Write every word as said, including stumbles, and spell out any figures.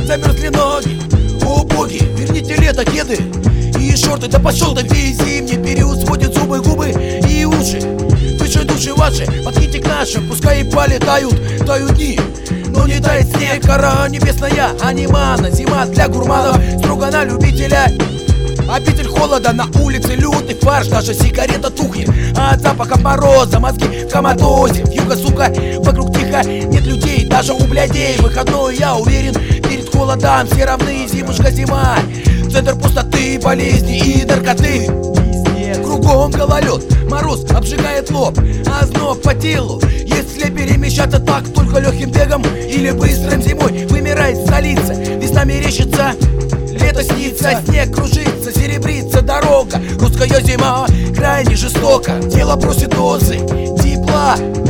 замерзли ноги. О боги, верните лето, кеды и шорты. Да пошел ты, весь зимний период сводит зубы, губы и уши. Выше души ваши, подходите к нашим. Пускай и полетают, тают дни, но не тает снег. Кора небесная, анимана, зима для гурманов, строго на любителя. Обитель холода, на улице лютый фарш. Даже сигарета тухнет от запаха мороза. Мозги в коматозе, вьюга, сука, вокруг тихо, нет людей, даже у блядей. Выходной, я уверен, перед холодом все равны. Зимушка, зима, центр пустоты, болезни и наркоты. Кругом гололед, мороз обжигает лоб, озноб по телу. Если перемещаться так только легким бегом или быстрым, зимой вымирает столица. Весна мерещится, лето снится, снег кружится, серебрится дорога. Русская зима крайне жестока, тело просит дозы тепла.